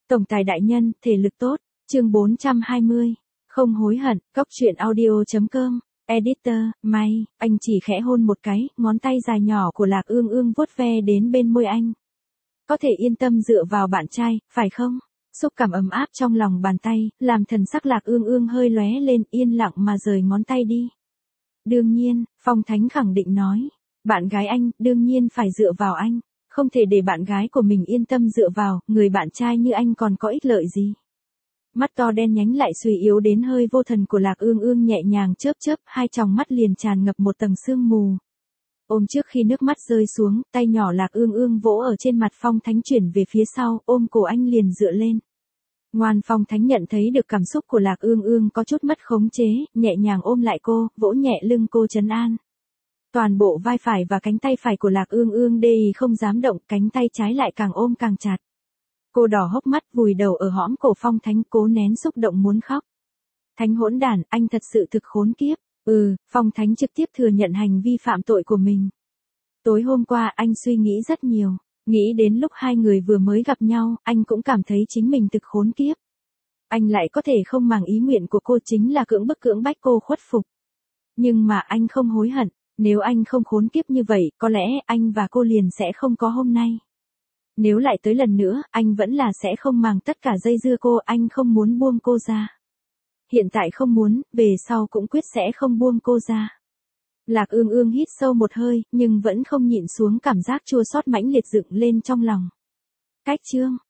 Tổng tài đại nhân, thể lực tốt. Chương 420. Không hối hận. Cóc truyện audio.com. Editor, May, anh chỉ khẽ hôn một cái, ngón tay dài nhỏ của Lạc Ương Ương vuốt ve đến bên môi anh. Có thể yên tâm dựa vào bạn trai, phải không? Xúc cảm ấm áp trong lòng bàn tay, làm thần sắc Lạc Ương Ương hơi lóe lên, yên lặng mà rời ngón tay đi. Đương nhiên, Phong Thánh khẳng định nói. Bạn gái anh, đương nhiên phải dựa vào anh. Không thể để bạn gái của mình yên tâm dựa vào, người bạn trai như anh còn có ích lợi gì. Mắt to đen nhánh lại suy yếu đến hơi vô thần của Lạc Ương Ương nhẹ nhàng chớp chớp, hai tròng mắt liền tràn ngập một tầng sương mù. Ôm trước khi nước mắt rơi xuống, tay nhỏ Lạc Ương Ương vỗ ở trên mặt Phong Thánh chuyển về phía sau, ôm cổ anh liền dựa lên. Ngoan. Phong Thánh nhận thấy được cảm xúc của Lạc Ương Ương có chút mất khống chế, nhẹ nhàng ôm lại cô, vỗ nhẹ lưng cô trấn an. Toàn bộ vai phải và cánh tay phải của Lạc Ương Ương đê không dám động, cánh tay trái lại càng ôm càng chặt. Cô đỏ hốc mắt vùi đầu ở hõm cổ Phong Thánh, cố nén xúc động muốn khóc. Thánh hỗn đản, anh thật sự thực khốn kiếp. Phong Thánh trực tiếp thừa nhận hành vi phạm tội của mình. Tối hôm qua anh suy nghĩ rất nhiều, nghĩ đến lúc hai người vừa mới gặp nhau, anh cũng cảm thấy chính mình thực khốn kiếp. Anh lại có thể không màng ý nguyện của cô, chính là cưỡng bách cô khuất phục. Nhưng mà anh không hối hận, nếu anh không khốn kiếp như vậy, có lẽ anh và cô liền sẽ không có hôm nay. Nếu lại tới lần nữa, anh vẫn là sẽ không màng tất cả dây dưa cô, anh không muốn buông cô ra. Hiện tại không muốn, về sau cũng quyết sẽ không buông cô ra. Lạc Ương Ương hít sâu một hơi, nhưng vẫn không nhịn xuống cảm giác chua xót mãnh liệt dựng lên trong lòng. Cách chương